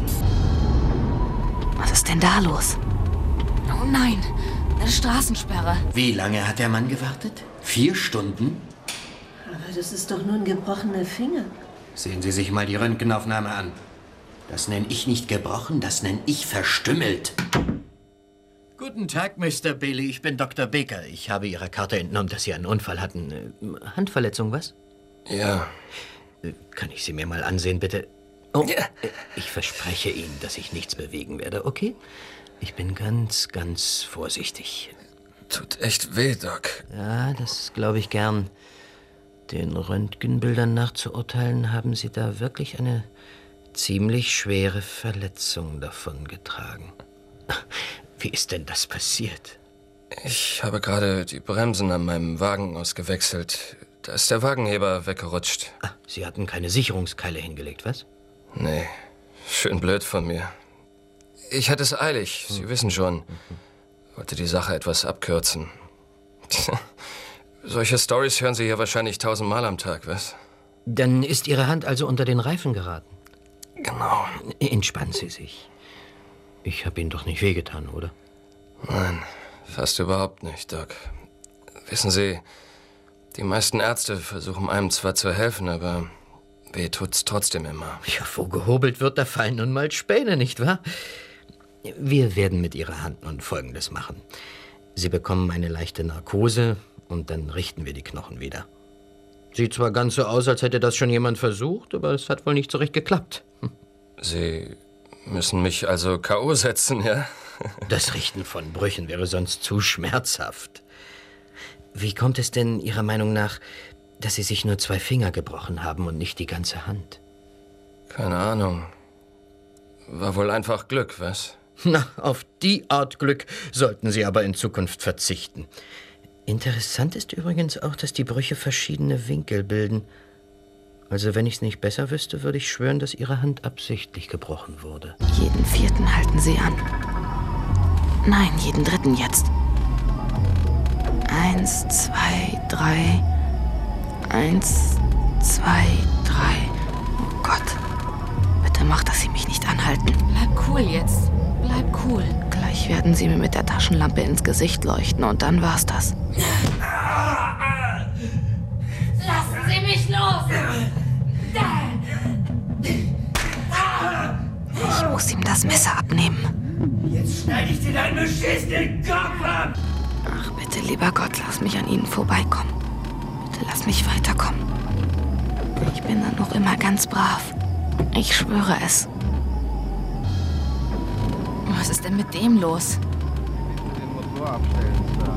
Was ist denn da los? Oh nein, eine Straßensperre. Wie lange hat der Mann gewartet? 4 Stunden? Aber das ist doch nur ein gebrochener Finger. Sehen Sie sich mal die Röntgenaufnahme an. Das nenne ich nicht gebrochen, das nenne ich verstümmelt. Guten Tag, Mr. Bailey. Ich bin Dr. Baker. Ich habe Ihrer Karte entnommen, dass Sie einen Unfall hatten. Handverletzung, was? Ja. Kann ich Sie mir mal ansehen, bitte? Oh, ich verspreche Ihnen, dass ich nichts bewegen werde, okay? Ich bin ganz, ganz vorsichtig. Tut echt weh, Doc. Ja, das glaube ich gern. Den Röntgenbildern nach zu urteilen, haben Sie da wirklich eine ziemlich schwere Verletzung davongetragen. Wie ist denn das passiert? Ich habe gerade die Bremsen an meinem Wagen ausgewechselt. Da ist der Wagenheber weggerutscht. Ah, Sie hatten keine Sicherungskeile hingelegt, was? Nee, schön blöd von mir. Ich hatte es eilig, Sie wissen schon. Wollte die Sache etwas abkürzen. Solche Storys hören Sie hier wahrscheinlich 1000-mal am Tag, was? Dann ist Ihre Hand also unter den Reifen geraten? Genau. Entspannen Sie sich. Ich habe Ihnen doch nicht wehgetan, oder? Nein, fast überhaupt nicht, Doc. Wissen Sie, die meisten Ärzte versuchen einem zwar zu helfen, aber weh tut's trotzdem immer. Ja, wo gehobelt wird, da fallen nun mal Späne, nicht wahr? Wir werden mit Ihrer Hand nun Folgendes machen. Sie bekommen eine leichte Narkose und dann richten wir die Knochen wieder. Sieht zwar ganz so aus, als hätte das schon jemand versucht, aber es hat wohl nicht so recht geklappt. Sie müssen mich also K.O. setzen, ja? Das Richten von Brüchen wäre sonst zu schmerzhaft. Wie kommt es denn Ihrer Meinung nach, dass Sie sich nur 2 Finger gebrochen haben und nicht die ganze Hand? Keine Ahnung. War wohl einfach Glück, was? Na, auf die Art Glück sollten Sie aber in Zukunft verzichten. Interessant ist übrigens auch, dass die Brüche verschiedene Winkel bilden. Also wenn ich es nicht besser wüsste, würde ich schwören, dass Ihre Hand absichtlich gebrochen wurde. Jeden 4. halten Sie an. Nein, jeden 3. jetzt. 1, 2, 3. 1, 2, 3. Oh Gott. Bitte mach, dass Sie mich nicht anhalten. Bleib cool jetzt. Bleib cool. Gleich werden Sie mir mit der Taschenlampe ins Gesicht leuchten und dann war's das. Lassen Sie mich los! Ich muss ihm das Messer abnehmen. Jetzt schneide ich dir deinen beschissenen Kopf ab! Ach, bitte, lieber Gott, lass mich an Ihnen vorbeikommen. Bitte lass mich weiterkommen. Ich bin dann noch immer ganz brav. Ich schwöre es. Was ist denn mit dem los? Den Motor abstellen, Sir.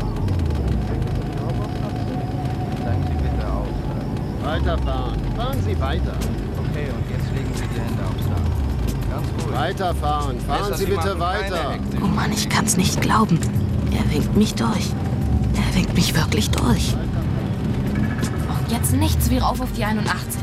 Steigen Sie bitte auf, Sir. Weiterfahren. Fahren Sie weiter. Okay, und jetzt legen Sie die Hände auf, Sir. Ganz ruhig. Weiterfahren. Fahren Sie bitte weiter. Oh Mann, ich kann's nicht glauben. Er winkt mich durch. Er winkt mich wirklich durch. Und jetzt nichts wie rauf auf die 81.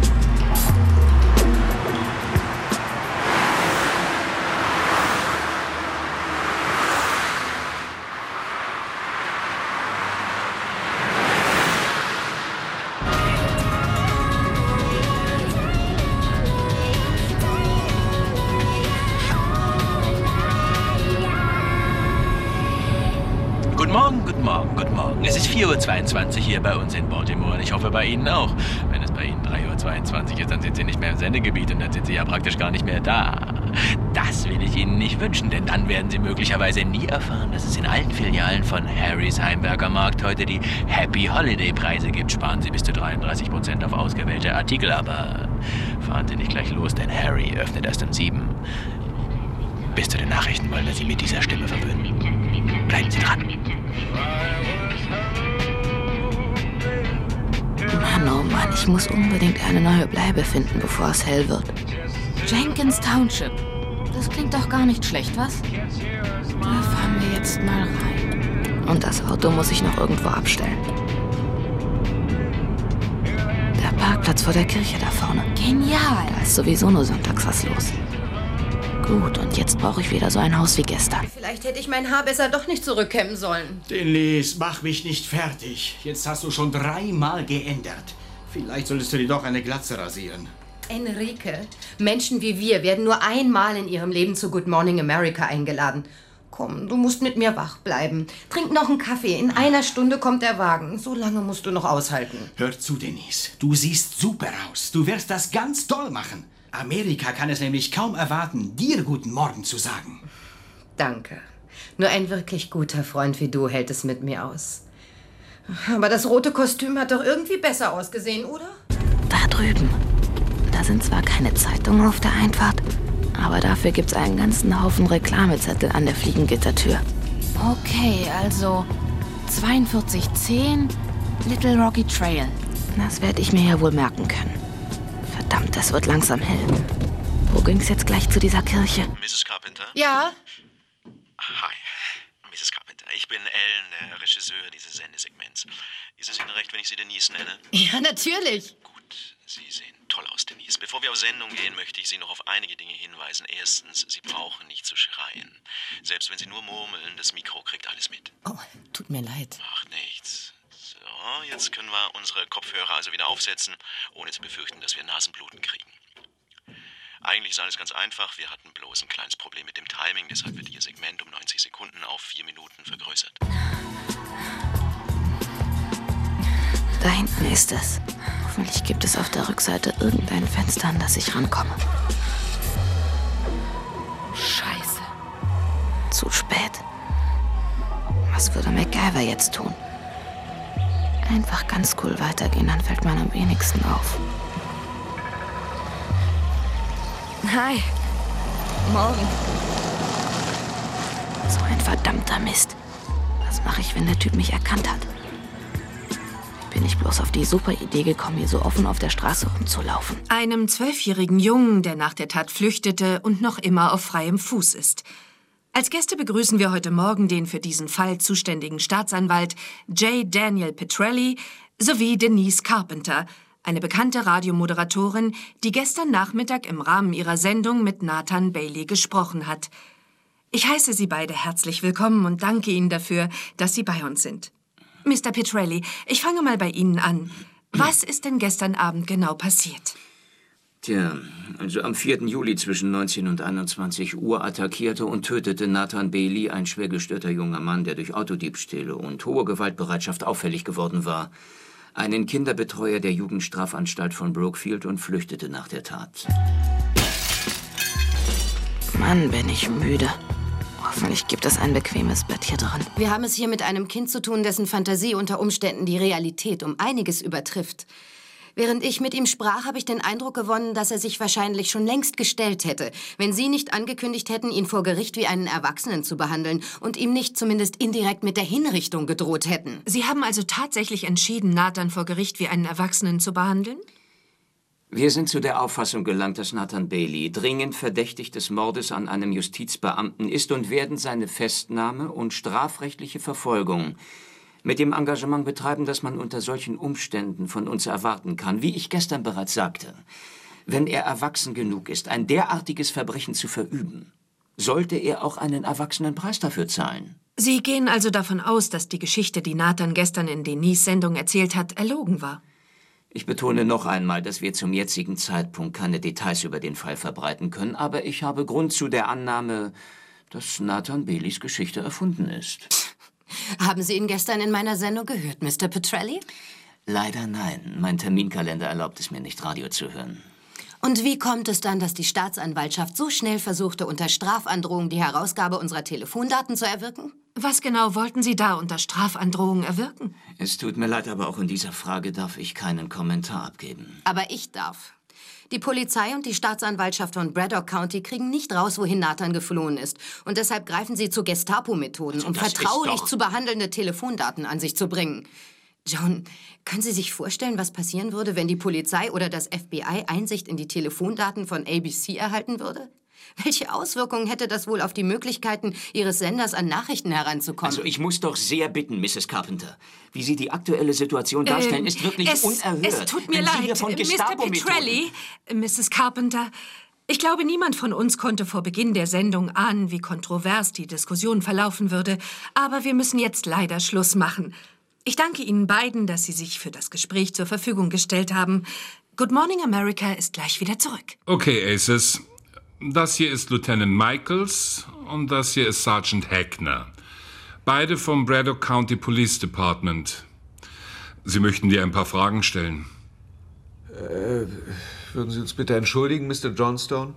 Guten Morgen. Es ist 4:22 Uhr hier bei uns in Baltimore und ich hoffe bei Ihnen auch. Wenn es bei Ihnen 3:22 Uhr ist, dann sind Sie nicht mehr im Sendegebiet und dann sind Sie ja praktisch gar nicht mehr da. Das will ich Ihnen nicht wünschen, denn dann werden Sie möglicherweise nie erfahren, dass es in allen Filialen von Harrys Heimwerker Markt heute die Happy Holiday Preise gibt. Sparen Sie bis zu 33% auf ausgewählte Artikel, aber Fahren Sie nicht gleich los, denn Harry öffnet erst um 7. Bis zu den Nachrichten wollen wir Sie mit dieser Stimme verwöhnen. Bleiben Sie dran. Mann, oh Mann, ich muss unbedingt eine neue Bleibe finden, bevor es hell wird. Jenkins Township. Das klingt doch gar nicht schlecht, was? Da fahren wir jetzt mal rein. Und das Auto muss ich noch irgendwo abstellen. Der Parkplatz vor der Kirche da vorne. Genial. Da ist sowieso nur sonntags was los. Gut, und jetzt brauche ich wieder so ein Haus wie gestern. Vielleicht hätte ich mein Haar besser doch nicht zurückkämmen sollen. Denise, mach mich nicht fertig. Jetzt hast du schon 3-mal geändert. Vielleicht solltest du dir doch eine Glatze rasieren. Enrique, Menschen wie wir werden nur einmal in ihrem Leben zu Good Morning America eingeladen. Komm, du musst mit mir wach bleiben. Trink noch einen Kaffee. In einer Stunde kommt der Wagen. So lange musst du noch aushalten. Hör zu, Denise. Du siehst super aus. Du wirst das ganz toll machen. Amerika kann es nämlich kaum erwarten, dir guten Morgen zu sagen. Danke. Nur ein wirklich guter Freund wie du hält es mit mir aus. Aber das rote Kostüm hat doch irgendwie besser ausgesehen, oder? Da drüben. Da sind zwar keine Zeitungen auf der Einfahrt, aber dafür gibt's einen ganzen Haufen Reklamezettel an der Fliegengittertür. Okay, also 4210 Little Rocky Trail. Das werde ich mir ja wohl merken können. Verdammt, es wird langsam hell. Wo ging's jetzt gleich zu dieser Kirche? Mrs. Carpenter? Ja? Hi, Mrs. Carpenter. Ich bin Alan, der Regisseur dieses Sendesegments. Ist es Ihnen recht, wenn ich Sie Denise nenne? Ja, natürlich. Gut, Sie sehen toll aus, Denise. Bevor wir auf Sendung gehen, möchte ich Sie noch auf einige Dinge hinweisen. Erstens, Sie brauchen nicht zu schreien. Selbst wenn Sie nur murmeln, das Mikro kriegt alles mit. Oh, tut mir leid. Macht nichts. So, jetzt können wir unsere Kopfhörer also wieder aufsetzen, ohne zu befürchten, dass wir Nasenbluten kriegen. Eigentlich ist alles ganz einfach. Wir hatten bloß ein kleines Problem mit dem Timing. Deshalb wird Ihr Segment um 90 Sekunden auf 4 Minuten vergrößert. Da hinten ist es. Hoffentlich gibt es auf der Rückseite irgendein Fenster, an das ich rankomme. Scheiße. Zu spät. Was würde MacGyver jetzt tun? Einfach ganz cool weitergehen, dann fällt man am wenigsten auf. Hi. Morgen. So ein verdammter Mist. Was mache ich, wenn der Typ mich erkannt hat? Bin ich bloß auf die super Idee gekommen, hier so offen auf der Straße rumzulaufen. Einem 12-jährigen Jungen, der nach der Tat flüchtete und noch immer auf freiem Fuß ist. Als Gäste begrüßen wir heute Morgen den für diesen Fall zuständigen Staatsanwalt J. Daniel Petrelli sowie Denise Carpenter, eine bekannte Radiomoderatorin, die gestern Nachmittag im Rahmen ihrer Sendung mit Nathan Bailey gesprochen hat. Ich heiße Sie beide herzlich willkommen und danke Ihnen dafür, dass Sie bei uns sind. Mr. Petrelli, ich fange mal bei Ihnen an. Was ist denn gestern Abend genau passiert? Tja, also am 4. Juli zwischen 19 und 21 Uhr attackierte und tötete Nathan Bailey, ein schwer gestörter junger Mann, der durch Autodiebstähle und hohe Gewaltbereitschaft auffällig geworden war, einen Kinderbetreuer der Jugendstrafanstalt von Brookfield und flüchtete nach der Tat. Mann, bin ich müde. Hoffentlich gibt es ein bequemes Bett hier drin. Wir haben es hier mit einem Kind zu tun, dessen Fantasie unter Umständen die Realität um einiges übertrifft. Während ich mit ihm sprach, habe ich den Eindruck gewonnen, dass er sich wahrscheinlich schon längst gestellt hätte, wenn Sie nicht angekündigt hätten, ihn vor Gericht wie einen Erwachsenen zu behandeln und ihm nicht zumindest indirekt mit der Hinrichtung gedroht hätten. Sie haben also tatsächlich entschieden, Nathan vor Gericht wie einen Erwachsenen zu behandeln? Wir sind zu der Auffassung gelangt, dass Nathan Bailey dringend verdächtig des Mordes an einem Justizbeamten ist und werden seine Festnahme und strafrechtliche Verfolgung mit dem Engagement betreiben, das man unter solchen Umständen von uns erwarten kann. Wie ich gestern bereits sagte, wenn er erwachsen genug ist, ein derartiges Verbrechen zu verüben, sollte er auch einen erwachsenen Preis dafür zahlen. Sie gehen also davon aus, dass die Geschichte, die Nathan gestern in Denise' Sendung erzählt hat, erlogen war? Ich betone noch einmal, dass wir zum jetzigen Zeitpunkt keine Details über den Fall verbreiten können, aber ich habe Grund zu der Annahme, dass Nathan Baileys Geschichte erfunden ist. Haben Sie ihn gestern in meiner Sendung gehört, Mr. Petrelli? Leider nein. Mein Terminkalender erlaubt es mir nicht, Radio zu hören. Und wie kommt es dann, dass die Staatsanwaltschaft so schnell versuchte, unter Strafandrohung die Herausgabe unserer Telefondaten zu erwirken? Was genau wollten Sie da unter Strafandrohung erwirken? Es tut mir leid, aber auch in dieser Frage darf ich keinen Kommentar abgeben. Aber ich darf. Die Polizei und die Staatsanwaltschaft von Braddock County kriegen nicht raus, wohin Nathan geflohen ist. Und deshalb greifen sie zu Gestapo-Methoden, um vertraulich zu behandelnde Telefondaten an sich zu bringen. John, können Sie sich vorstellen, was passieren würde, wenn die Polizei oder das FBI Einsicht in die Telefondaten von ABC erhalten würde? Welche Auswirkungen hätte das wohl auf die Möglichkeiten Ihres Senders, an Nachrichten heranzukommen? Also ich muss doch sehr bitten, Mrs. Carpenter. Wie Sie die aktuelle Situation darstellen, ist wirklich unerhört. Es tut mir leid, Mr. Petrelli, Mrs. Carpenter. Ich glaube, niemand von uns konnte vor Beginn der Sendung ahnen, wie kontrovers die Diskussion verlaufen würde. Aber wir müssen jetzt leider Schluss machen. Ich danke Ihnen beiden, dass Sie sich für das Gespräch zur Verfügung gestellt haben. Good Morning America ist gleich wieder zurück. Okay, Aces. Das hier ist Lieutenant Michaels und das hier ist Sergeant Hackner. Beide vom Braddock County Police Department. Sie möchten dir ein paar Fragen stellen. Würden Sie uns bitte entschuldigen, Mr. Johnstone?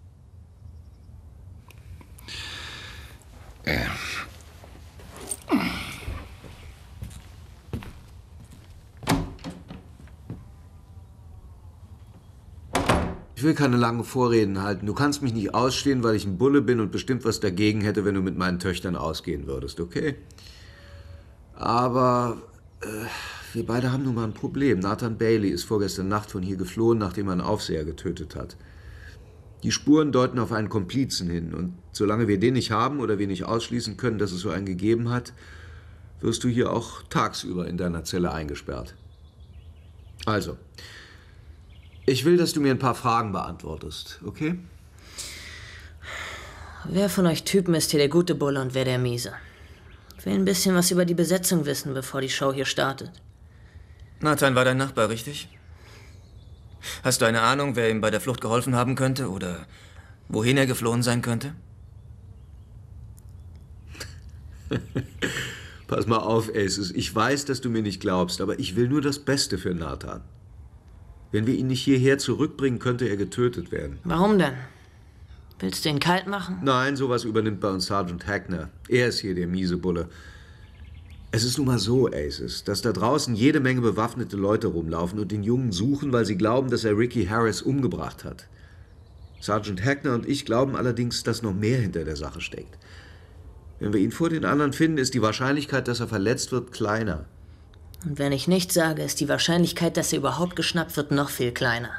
Ich will keine langen Vorreden halten. Du kannst mich nicht ausstehen, weil ich ein Bulle bin und bestimmt was dagegen hätte, wenn du mit meinen Töchtern ausgehen würdest, okay? Aber wir beide haben nun mal ein Problem. Nathan Bailey ist vorgestern Nacht von hier geflohen, nachdem er einen Aufseher getötet hat. Die Spuren deuten auf einen Komplizen hin. Und solange wir den nicht haben oder wir nicht ausschließen können, dass es so einen gegeben hat, wirst du hier auch tagsüber in deiner Zelle eingesperrt. Also, ich will, dass du mir ein paar Fragen beantwortest, okay? Wer von euch Typen ist hier der gute Bulle und wer der Miese? Ich will ein bisschen was über die Besetzung wissen, bevor die Show hier startet. Nathan war dein Nachbar, richtig? Hast du eine Ahnung, wer ihm bei der Flucht geholfen haben könnte oder wohin er geflohen sein könnte? Pass mal auf, Aces. Ich weiß, dass du mir nicht glaubst, aber ich will nur das Beste für Nathan. Wenn wir ihn nicht hierher zurückbringen, könnte er getötet werden. Warum denn? Willst du ihn kalt machen? Nein, sowas übernimmt bei uns Sergeant Hackner. Er ist hier der miese Bulle. Es ist nun mal so, Aces, dass da draußen jede Menge bewaffnete Leute rumlaufen und den Jungen suchen, weil sie glauben, dass er Ricky Harris umgebracht hat. Sergeant Hackner und ich glauben allerdings, dass noch mehr hinter der Sache steckt. Wenn wir ihn vor den anderen finden, ist die Wahrscheinlichkeit, dass er verletzt wird, kleiner. Und wenn ich nichts sage, ist die Wahrscheinlichkeit, dass er überhaupt geschnappt wird, noch viel kleiner.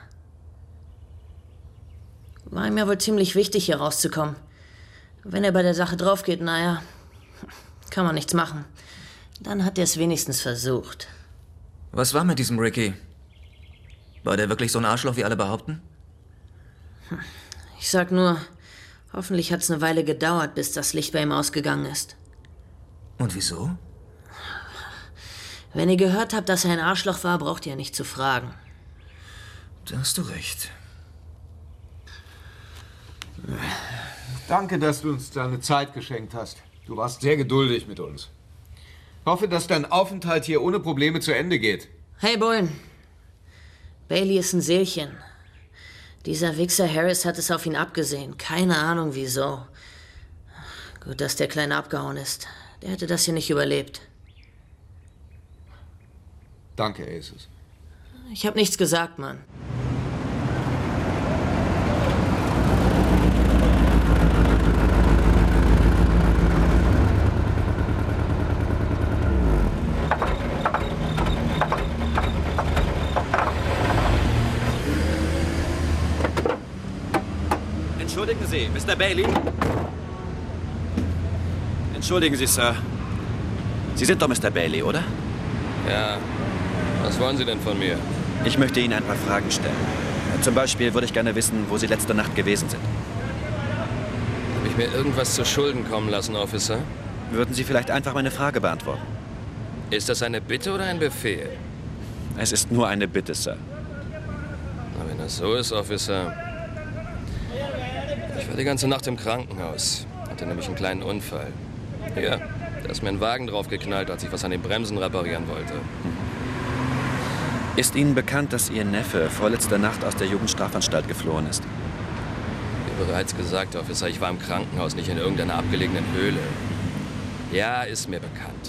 War ihm ja wohl ziemlich wichtig, hier rauszukommen. Wenn er bei der Sache draufgeht, naja, kann man nichts machen. Dann hat er es wenigstens versucht. Was war mit diesem Ricky? War der wirklich so ein Arschloch, wie alle behaupten? Ich sag nur, hoffentlich hat es eine Weile gedauert, bis das Licht bei ihm ausgegangen ist. Und wieso? Wenn ihr gehört habt, dass er ein Arschloch war, braucht ihr nicht zu fragen. Da hast du recht. Danke, dass du uns deine Zeit geschenkt hast. Du warst sehr geduldig mit uns. Ich hoffe, dass dein Aufenthalt hier ohne Probleme zu Ende geht. Hey, Bullen. Bailey ist ein Seelchen. Dieser Wichser Harris hat es auf ihn abgesehen. Keine Ahnung, wieso. Gut, dass der Kleine abgehauen ist. Der hätte das hier nicht überlebt. Danke, Aces. Ich hab nichts gesagt, Mann. Entschuldigen Sie, Mr. Bailey? Entschuldigen Sie, Sir. Sie sind doch Mr. Bailey, oder? Ja. Was wollen Sie denn von mir? Ich möchte Ihnen ein paar Fragen stellen. Zum Beispiel würde ich gerne wissen, wo Sie letzte Nacht gewesen sind. Habe ich mir irgendwas zu Schulden kommen lassen, Officer? Würden Sie vielleicht einfach meine Frage beantworten? Ist das eine Bitte oder ein Befehl? Es ist nur eine Bitte, Sir. Na, wenn das so ist, Officer. Ich war die ganze Nacht im Krankenhaus. Hatte nämlich einen kleinen Unfall. Hier, da ist mir ein Wagen draufgeknallt, als ich was an den Bremsen reparieren wollte. Ist Ihnen bekannt, dass Ihr Neffe vorletzte Nacht aus der Jugendstrafanstalt geflohen ist? Wie bereits gesagt, Officer, ich war im Krankenhaus, nicht in irgendeiner abgelegenen Höhle. Ja, ist mir bekannt.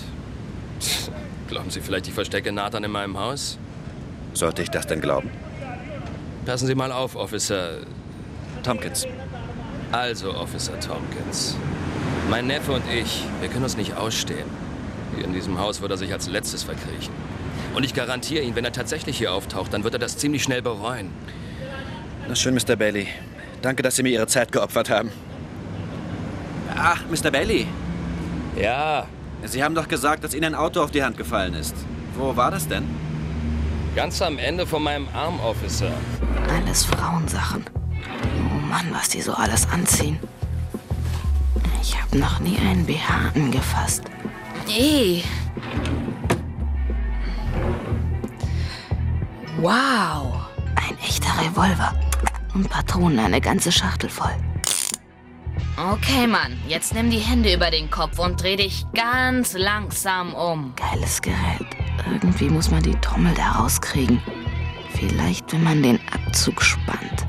Glauben Sie vielleicht, ich verstecke Nathan in meinem Haus? Sollte ich das denn glauben? Passen Sie mal auf, Officer Tompkins. Also, Officer Tompkins. Mein Neffe und ich, wir können uns nicht ausstehen. Hier in diesem Haus wird er sich als Letztes verkriechen. Und ich garantiere Ihnen, wenn er tatsächlich hier auftaucht, dann wird er das ziemlich schnell bereuen. Na schön, Mr. Bailey. Danke, dass Sie mir Ihre Zeit geopfert haben. Ach, Mr. Bailey. Ja? Sie haben doch gesagt, dass Ihnen ein Auto auf die Hand gefallen ist. Wo war das denn? Ganz am Ende von meinem Arm, Officer. Alles Frauensachen. Oh Mann, was die so alles anziehen. Ich habe noch nie einen BH angefasst. Wow. Ein echter Revolver. Und Patronen, eine ganze Schachtel voll. Okay, Mann, jetzt nimm die Hände über den Kopf und dreh dich ganz langsam um. Geiles Gerät. Irgendwie muss man die Trommel da rauskriegen. Vielleicht, wenn man den Abzug spannt.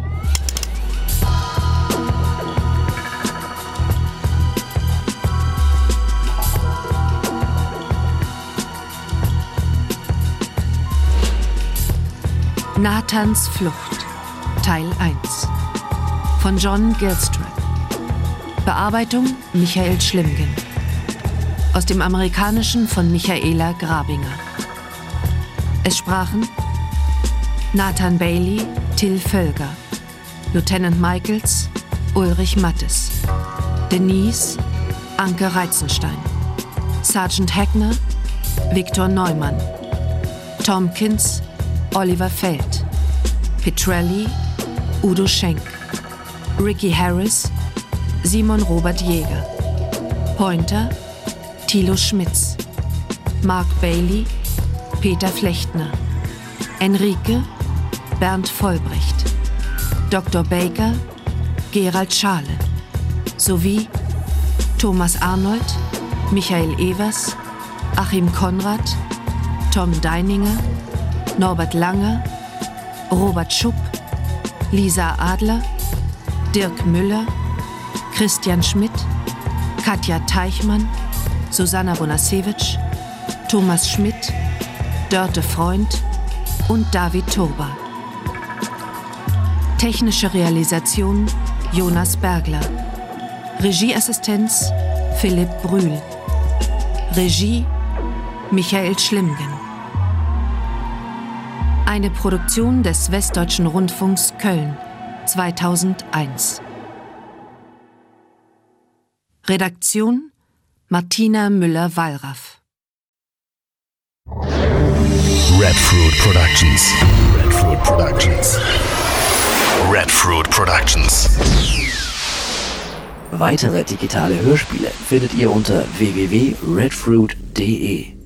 Nathans Flucht, Teil 1 von John Gilstrap. Bearbeitung Michael Schlimgen. Aus dem Amerikanischen von Michaela Grabinger. Es sprachen Nathan Bailey, Till Völger, Lieutenant Michaels, Ulrich Mattes, Denise, Anke Reitzenstein, Sergeant Hackner, Viktor Neumann, Tompkins, Oliver Feld, Petrelli, Udo Schenk, Ricky Harris, Simon Robert Jäger, Pointer, Thilo Schmitz, Mark Bailey, Peter Flechtner, Enrique, Bernd Vollbrecht, Dr. Baker, Gerald Schale, sowie Thomas Arnold, Michael Evers, Achim Konrad, Tom Deininger, Norbert Langer, Robert Schupp, Lisa Adler, Dirk Müller, Christian Schmidt, Katja Teichmann, Susanna Bonasewicz, Thomas Schmidt, Dörte Freund und David Turba. Technische Realisation Jonas Bergler. Regieassistenz Philipp Brühl. Regie Michael Schlimgen. Eine Produktion des Westdeutschen Rundfunks Köln 2001. Redaktion Martina Müller-Wallraff. Red Fruit Productions. Red Fruit Productions. Red Fruit Productions. Weitere digitale Hörspiele findet ihr unter www.redfruit.de.